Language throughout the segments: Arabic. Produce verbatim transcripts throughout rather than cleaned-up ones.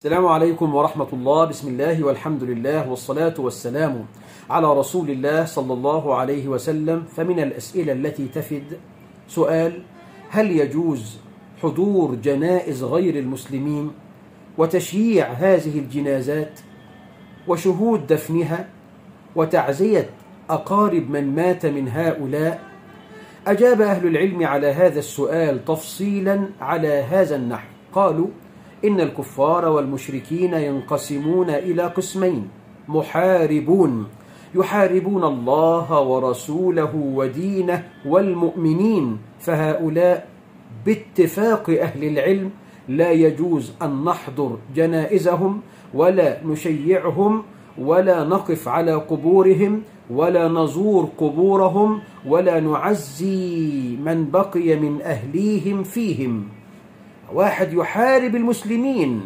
السلام عليكم ورحمة الله. بسم الله والحمد لله والصلاة والسلام على رسول الله صلى الله عليه وسلم. فمن الأسئلة التي تفد سؤال: هل يجوز حضور جنائز غير المسلمين وتشييع هذه الجنازات وشهود دفنها وتعزية أقارب من مات من هؤلاء؟ أجاب أهل العلم على هذا السؤال تفصيلا على هذا النحو. قالوا: إن الكفار والمشركين ينقسمون إلى قسمين: محاربون يحاربون الله ورسوله ودينه والمؤمنين، فهؤلاء باتفاق أهل العلم لا يجوز أن نحضر جنائزهم ولا نشيعهم ولا نقف على قبورهم ولا نزور قبورهم ولا نعزي من بقي من أهليهم فيهم. واحد يحارب المسلمين،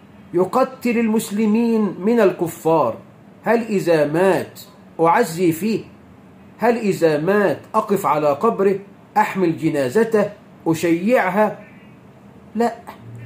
يقتل المسلمين من الكفار، هل إذا مات أعزي فيه؟ هل إذا مات أقف على قبره، أحمل جنازته، أشيعها؟ لا.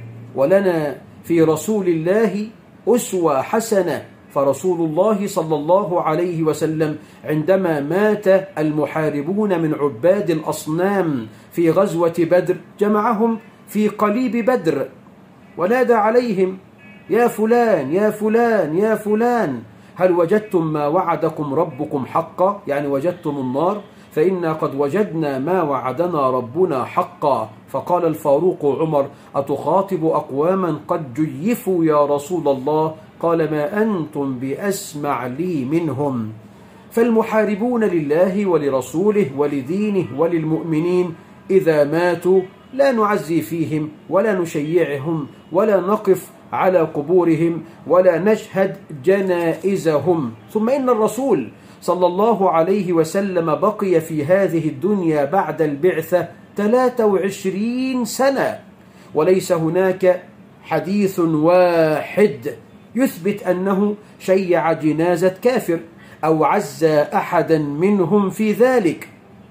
ولنا في رسول الله أسوة حسنة، فرسول الله صلى الله عليه وسلم عندما مات المحاربون من عباد الأصنام في غزوة بدر جمعهم في قليب بدر ونادى عليهم: يا فلان يا فلان يا فلان، هل وجدتم ما وعدكم ربكم حقا؟ يعني وجدتم النار؟ فإنا قد وجدنا ما وعدنا ربنا حقا. فقال الفاروق عمر: أتخاطب أقواما قد جيفوا يا رسول الله؟ قال: ما أنتم بأسمع لي منهم. فالمحاربون لله ولرسوله ولدينه وللمؤمنين إذا ماتوا لا نعزي فيهم ولا نشيعهم ولا نقف على قبورهم ولا نشهد جنائزهم. ثم إن الرسول صلى الله عليه وسلم بقي في هذه الدنيا بعد البعثة ثلاث وعشرين سنة، وليس هناك حديث واحد يثبت أنه شيع جنازة كافر أو عزى أحدا منهم في ذلك.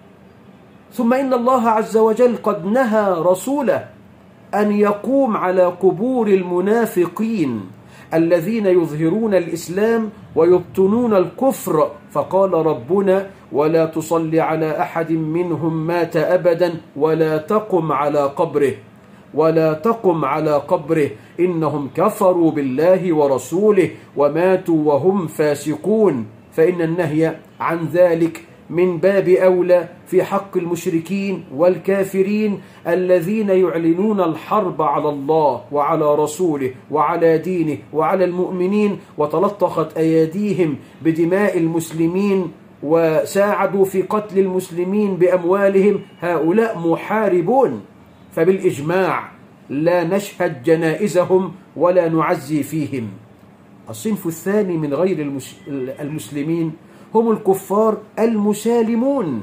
ثم إن الله عز وجل قد نهى رسوله أن يقوم على قبور المنافقين الذين يظهرون الإسلام ويبطنون الكفر، فقال ربنا: ولا تصل على أحد منهم مات أبدا ولا تقم على قبره ولا تقم على قبره إنهم كفروا بالله ورسوله وماتوا وهم فاسقون. فإن النهي عن ذلك من باب أولى في حق المشركين والكافرين الذين يعلنون الحرب على الله وعلى رسوله وعلى دينه وعلى المؤمنين، وتلطخت أيديهم بدماء المسلمين وساعدوا في قتل المسلمين بأموالهم. هؤلاء محاربون، فبالإجماع لا نشهد جنائزهم ولا نعزي فيهم. الصنف الثاني من غير المسلمين هم الكفار المسالمون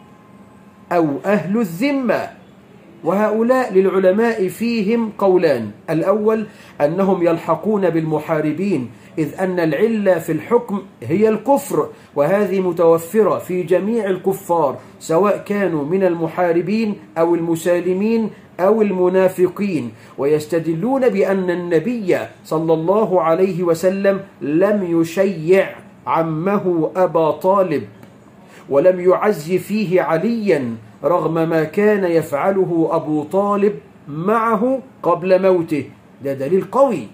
أو أهل الذمة، وهؤلاء للعلماء فيهم قولان: الأول أنهم يلحقون بالمحاربين، إذ أن العلة في الحكم هي الكفر، وهذه متوفرة في جميع الكفار سواء كانوا من المحاربين أو المسالمين أو المنافقين، ويستدلون بأن النبي صلى الله عليه وسلم لم يشيع عمه أبا طالب ولم يعزي فيه عليا رغم ما كان يفعله أبو طالب معه قبل موته. ده دليل قوي.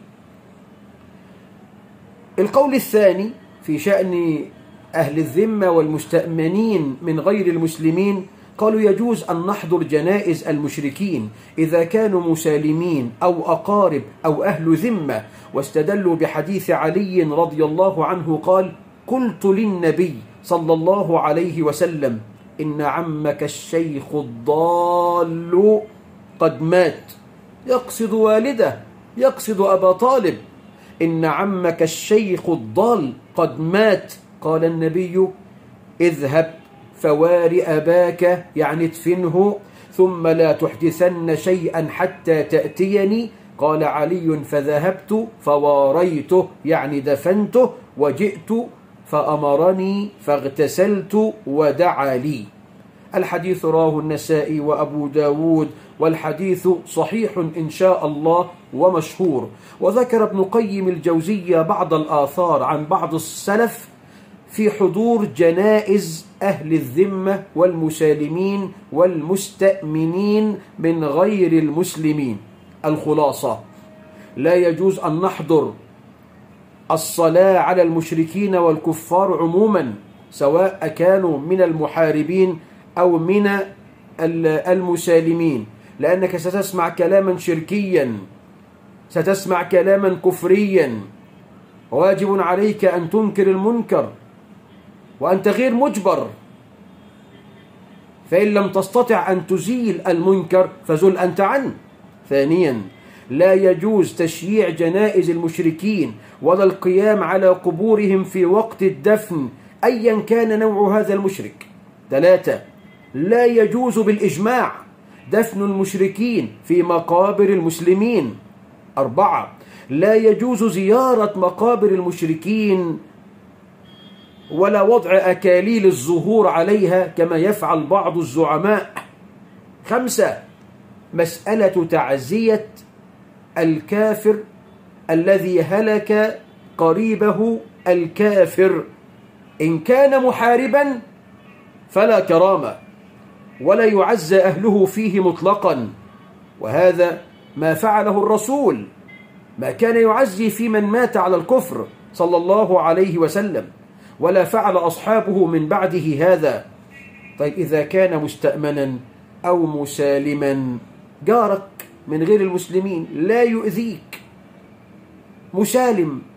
القول الثاني في شأن أهل الذمة والمستأمنين من غير المسلمين، قالوا يجوز أن نحضر جنائز المشركين إذا كانوا مسالمين أو أقارب أو أهل ذمة، واستدلوا بحديث علي رضي الله عنه قال: قلت للنبي صلى الله عليه وسلم: إن عمك الشيخ الضال قد مات، يقصد والده، يقصد أبا طالب. إن عمك الشيخ الضال قد مات. قال النبي: اذهب فوار أباك، يعني ادفنه، ثم لا تحدثن شيئا حتى تأتيني. قال علي: فذهبت فواريته، يعني دفنته، وجئت فأمرني فاغتسلت ودعا لي. الحديث رواه النسائي وأبو داود والحديث صحيح إن شاء الله ومشهور. وذكر ابن قيم الجوزية بعض الآثار عن بعض السلف في حضور جنائز أهل الذمة والمسالمين والمستأمنين من غير المسلمين. الخلاصة: لا يجوز أن نحضر الصلاة على المشركين والكفار عموما، سواء كانوا من المحاربين أو من المسالمين، لأنك ستسمع كلاما شركيا، ستسمع كلاما كفريا. واجب عليك أن تنكر المنكر وأنت غير مجبر، فإن لم تستطع أن تزيل المنكر فزل أنت عنه. ثانيا: لا يجوز تشييع جنائز المشركين ولا القيام على قبورهم في وقت الدفن أيا كان نوع هذا المشرك. ثلاثة: لا يجوز بالإجماع دفن المشركين في مقابر المسلمين. أربعة: لا يجوز زيارة مقابر المشركين ولا وضع أكاليل الزهور عليها كما يفعل بعض الزعماء. خمسة: مسألة تعزية الكافر الذي هلك قريبه الكافر، إن كان محاربا فلا كرامة ولا يعزى أهله فيه مطلقا، وهذا ما فعله الرسول، ما كان يعزي في من مات على الكفر صلى الله عليه وسلم، ولا فعل أصحابه من بعده هذا. طيب إذا كان مستأمنا أو مسالما، جارك من غير المسلمين لا يؤذيك، مسالم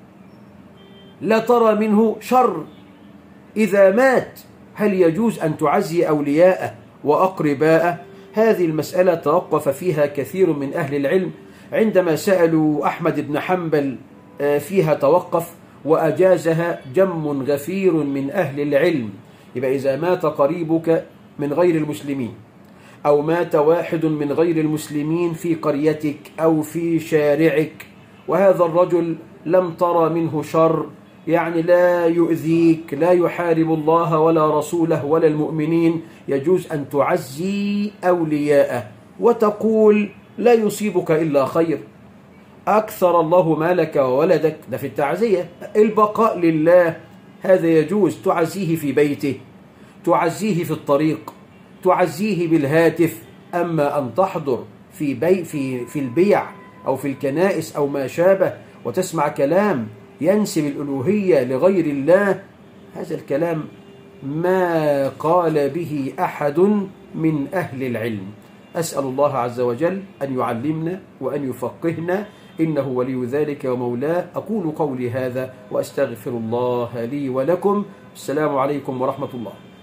لا ترى منه شر، إذا مات هل يجوز أن تعزي أولياءه وأقرباءه؟ هذه المسألة توقف فيها كثير من أهل العلم، عندما سألوا أحمد بن حنبل فيها توقف، وأجازها جم غفير من أهل العلم. يبقى إذا مات قريبك من غير المسلمين، أو مات واحد من غير المسلمين في قريتك أو في شارعك، وهذا الرجل لم ترى منه شر، يعني لا يؤذيك، لا يحارب الله ولا رسوله ولا المؤمنين، يجوز أن تعزي أولياءه وتقول لا يصيبك إلا خير، أكثر الله مالك وولدك. ده في التعزية. البقاء لله، هذا يجوز، تعزيه في بيته، تعزيه في الطريق، تعزيه بالهاتف. أما أن تحضر في بي في في البيع أو في الكنائس أو ما شابه وتسمع كلام ينسب الألوهية لغير الله، هذا الكلام ما قال به أحد من أهل العلم. أسأل الله عز وجل أن يعلمنا وأن يفقهنا، إنه ولي ذلك ومولاه. أقول قولي هذا وأستغفر الله لي ولكم. السلام عليكم ورحمة الله.